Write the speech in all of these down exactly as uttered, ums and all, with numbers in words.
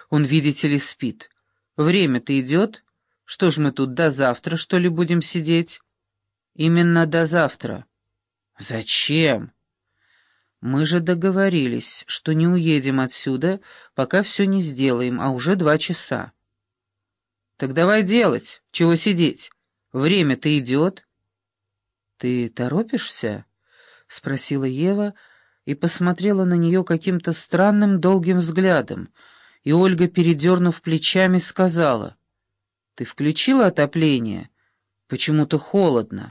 Он, видите ли, спит. Время-то идет. Что ж мы тут до завтра, что ли, будем сидеть? Именно до завтра. Зачем? Мы же договорились, что не уедем отсюда, пока все не сделаем, а уже два часа. Так давай делать, чего сидеть? Время-то идет. Ты торопишься? — спросила Ева и посмотрела на нее каким-то странным долгим взглядом, и Ольга, передернув плечами, сказала: «Ты включила отопление? Почему-то холодно».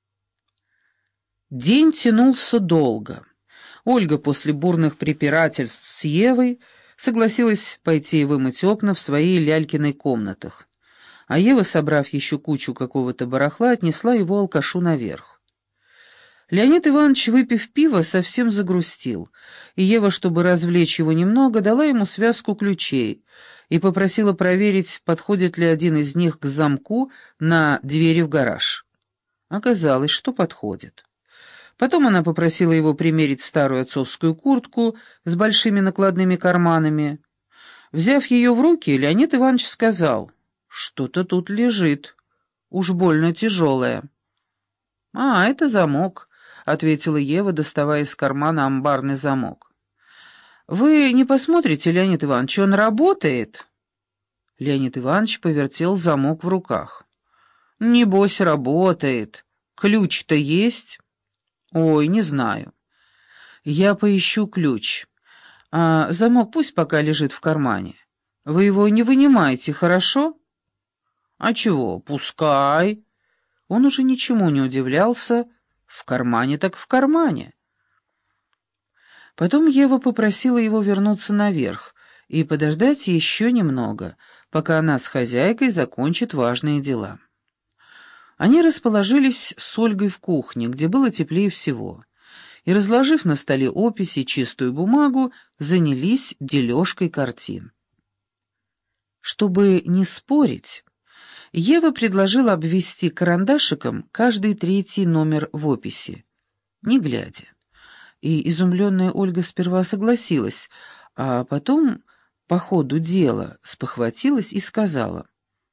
День тянулся долго. Ольга после бурных препирательств с Евой согласилась пойти вымыть окна в своей Лялькиной комнатах, а Ева, собрав еще кучу какого-то барахла, отнесла его алкашу наверх. Леонид Иванович, выпив пиво, совсем загрустил, и Ева, чтобы развлечь его немного, дала ему связку ключей и попросила проверить, подходит ли один из них к замку на двери в гараж. Оказалось, что подходит. Потом она попросила его примерить старую отцовскую куртку с большими накладными карманами. Взяв ее в руки, Леонид Иванович сказал: «Что-то тут лежит, уж больно тяжелое». «А, это замок», — ответила Ева, доставая из кармана амбарный замок. «Вы не посмотрите, Леонид Иванович, он работает?» Леонид Иванович повертел замок в руках. «Небось, работает. Ключ-то есть?» «Ой, не знаю. Я поищу ключ. А замок пусть пока лежит в кармане. Вы его не вынимайте, хорошо?» «А чего? Пускай». Он уже ничему не удивлялся. В кармане так в кармане. Потом Ева попросила его вернуться наверх и подождать еще немного, пока она с хозяйкой закончит важные дела. Они расположились с Ольгой в кухне, где было теплее всего, и, разложив на столе опись и чистую бумагу, занялись дележкой картин. Чтобы не спорить, Ева предложила обвести карандашиком каждый третий номер в описи, не глядя. И изумленная Ольга сперва согласилась, а потом, по ходу дела, спохватилась и сказала: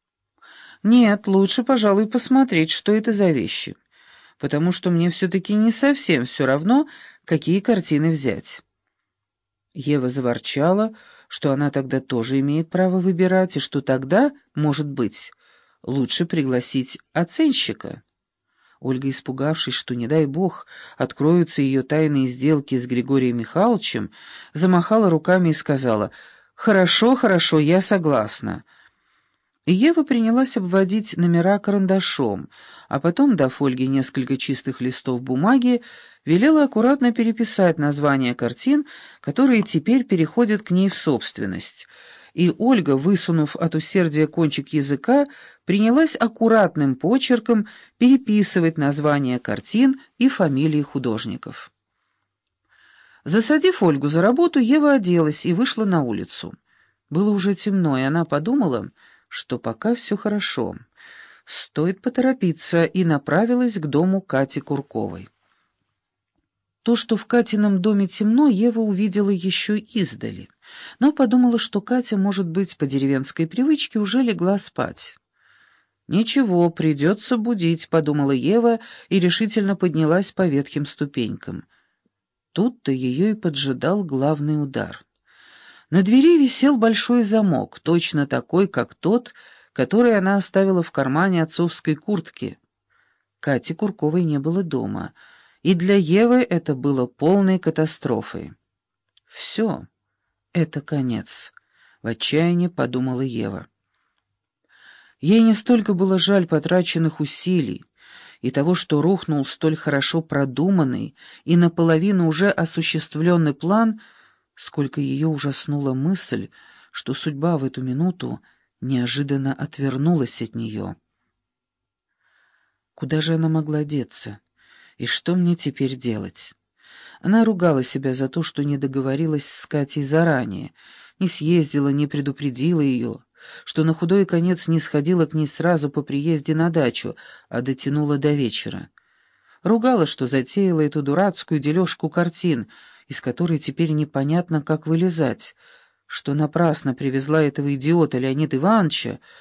«Нет, лучше, пожалуй, посмотреть, что это за вещи, потому что мне все-таки не совсем все равно, какие картины взять». Ева заворчала, что она тогда тоже имеет право выбирать, и что тогда, может быть, лучше пригласить оценщика. Ольга, испугавшись, что, не дай бог, откроются ее тайные сделки с Григорием Михайловичем, замахала руками и сказала: «Хорошо, хорошо, я согласна». И Ева принялась обводить номера карандашом, а потом, дав Ольге несколько чистых листов бумаги, велела аккуратно переписать названия картин, которые теперь переходят к ней в собственность. И Ольга, высунув от усердия кончик языка, принялась аккуратным почерком переписывать названия картин и фамилии художников. Засадив Ольгу за работу, Ева оделась и вышла на улицу. Было уже темно, и она подумала, что пока все хорошо, стоит поторопиться, и направилась к дому Кати Курковой. То, что в Катином доме темно, Ева увидела еще издали, но подумала, что Катя, может быть, по деревенской привычке уже легла спать. «Ничего, придется будить», — подумала Ева и решительно поднялась по ветхим ступенькам. Тут-то ее и поджидал главный удар. На двери висел большой замок, точно такой, как тот, который она оставила в кармане отцовской куртки. Кати Курковой не было дома, и для Евы это было полной катастрофой. «Все, это конец», — в отчаянии подумала Ева. Ей не столько было жаль потраченных усилий и того, что рухнул столь хорошо продуманный и наполовину уже осуществленный план, сколько ее ужаснула мысль, что судьба в эту минуту неожиданно отвернулась от нее. Куда же она могла деться? И что мне теперь делать? Она ругала себя за то, что не договорилась с Катей заранее, не съездила, не предупредила ее, что на худой конец не сходила к ней сразу по приезде на дачу, а дотянула до вечера. Ругала, что затеяла эту дурацкую дележку картин, из которой теперь непонятно, как вылезать, что напрасно привезла этого идиота Леонида Ивановича,